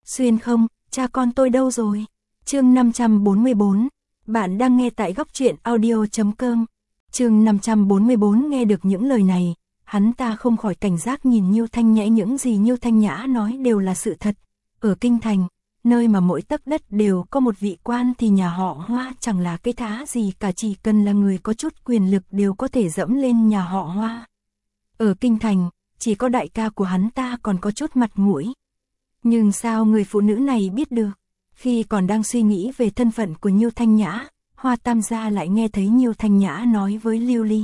Xuyên không, cha con tôi đâu rồi? Chương 544, bạn đang nghe tại góc truyện audio.com. Chương 544 nghe được những lời này, hắn ta không khỏi cảnh giác nhìn Nhiêu Thanh Nhã, những gì Nhiêu Thanh Nhã nói đều là sự thật. Ở Kinh Thành, nơi mà mỗi tấc đất đều có một vị quan thì nhà họ Hoa chẳng là cái thá gì cả, chỉ cần là người có chút quyền lực đều có thể dẫm lên nhà họ Hoa. Ở Kinh Thành, chỉ có đại ca của hắn ta còn có chút mặt mũi. Nhưng sao người phụ nữ này biết được? Khi còn đang suy nghĩ về thân phận của Nhiêu Thanh Nhã, Hoa Tam gia lại nghe thấy Nhiêu Thanh Nhã nói với Lưu Ly: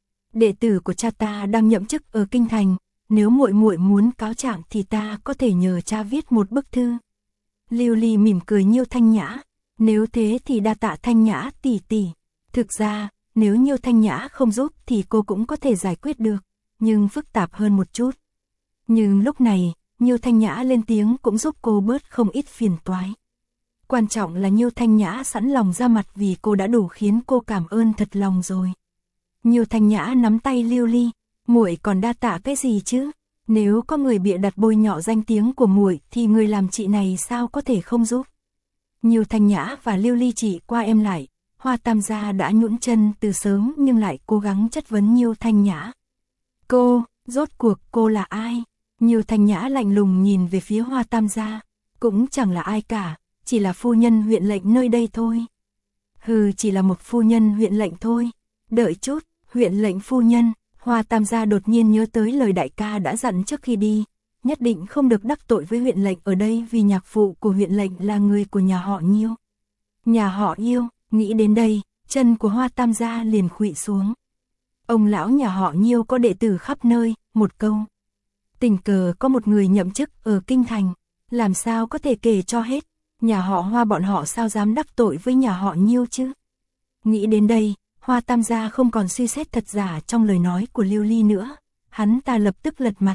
đệ tử của cha ta đang nhậm chức ở Kinh Thành, nếu muội muội muốn cáo trạng thì ta có thể nhờ cha viết một bức thư. Lưu Ly mỉm cười Nhiêu Thanh Nhã: nếu thế thì đa tạ Thanh Nhã tỷ tỷ. Thực ra, nếu Nhiêu Thanh Nhã không giúp thì cô cũng có thể giải quyết được, nhưng phức tạp hơn một chút. Nhưng lúc này, Nhiêu Thanh Nhã lên tiếng cũng giúp cô bớt không ít phiền toái. Quan trọng là Nhiêu Thanh Nhã sẵn lòng ra mặt vì cô đã đủ khiến cô cảm ơn thật lòng rồi. Nhiêu Thanh Nhã nắm tay Lưu Ly: muội còn đa tạ cái gì chứ? Nếu có người bịa đặt bôi nhọ danh tiếng của muội thì người làm chị này sao có thể không giúp? Nhiêu Thanh Nhã và Lưu Ly chỉ qua em lại, Hoa Tam gia đã nhũn chân từ sớm nhưng lại cố gắng chất vấn Nhiêu Thanh Nhã. Cô, rốt cuộc cô là ai? Nhiêu Thanh Nhã lạnh lùng nhìn về phía Hoa Tam gia, cũng chẳng là ai cả, chỉ là phu nhân huyện lệnh nơi đây thôi. Hừ, chỉ là một phu nhân huyện lệnh thôi. Đợi chút, huyện lệnh phu nhân. Hoa Tam gia đột nhiên nhớ tới lời đại ca đã dặn trước khi đi, nhất định không được đắc tội với huyện lệnh ở đây vì nhạc phụ của huyện lệnh là người của nhà họ Nhiêu. Nhà họ Nhiêu, nghĩ đến đây, chân của Hoa Tam gia liền khuỵu xuống. Ông lão nhà họ Nhiêu có đệ tử khắp nơi, một câu. Tình cờ có một người nhậm chức ở Kinh Thành, làm sao có thể kể cho hết, nhà họ Hoa bọn họ sao dám đắc tội với nhà họ Nhiêu chứ? Nghĩ đến đây, Hoa Tam gia không còn suy xét thật giả trong lời nói của Lưu Ly nữa, hắn ta lập tức lật mặt.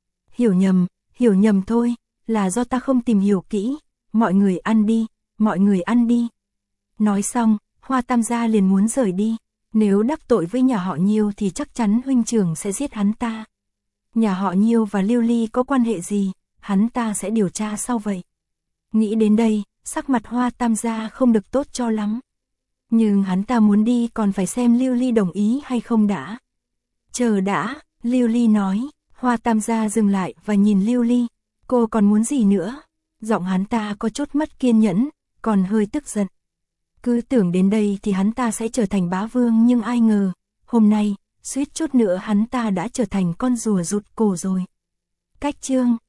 Hiểu nhầm thôi, là do ta không tìm hiểu kỹ, mọi người ăn đi, mọi người ăn đi. Nói xong, Hoa Tam gia liền muốn rời đi, nếu đắc tội với nhà họ Nhiêu thì chắc chắn huynh trưởng sẽ giết hắn ta. Nhà họ Nhiêu và Lưu Ly có quan hệ gì, hắn ta sẽ điều tra sau vậy. Nghĩ đến đây, sắc mặt Hoa Tam gia không được tốt cho lắm. Nhưng hắn ta muốn đi còn phải xem Lưu Ly đồng ý hay không đã. Chờ đã, Lưu Ly nói. Hoa Tam gia dừng lại và nhìn Lưu Ly. Cô còn muốn gì nữa? Giọng hắn ta có chút mất kiên nhẫn, còn hơi tức giận. Cứ tưởng đến đây thì hắn ta sẽ trở thành bá vương, nhưng ai ngờ, hôm nay, suýt chút nữa hắn ta đã trở thành con rùa rụt cổ rồi. Cách chương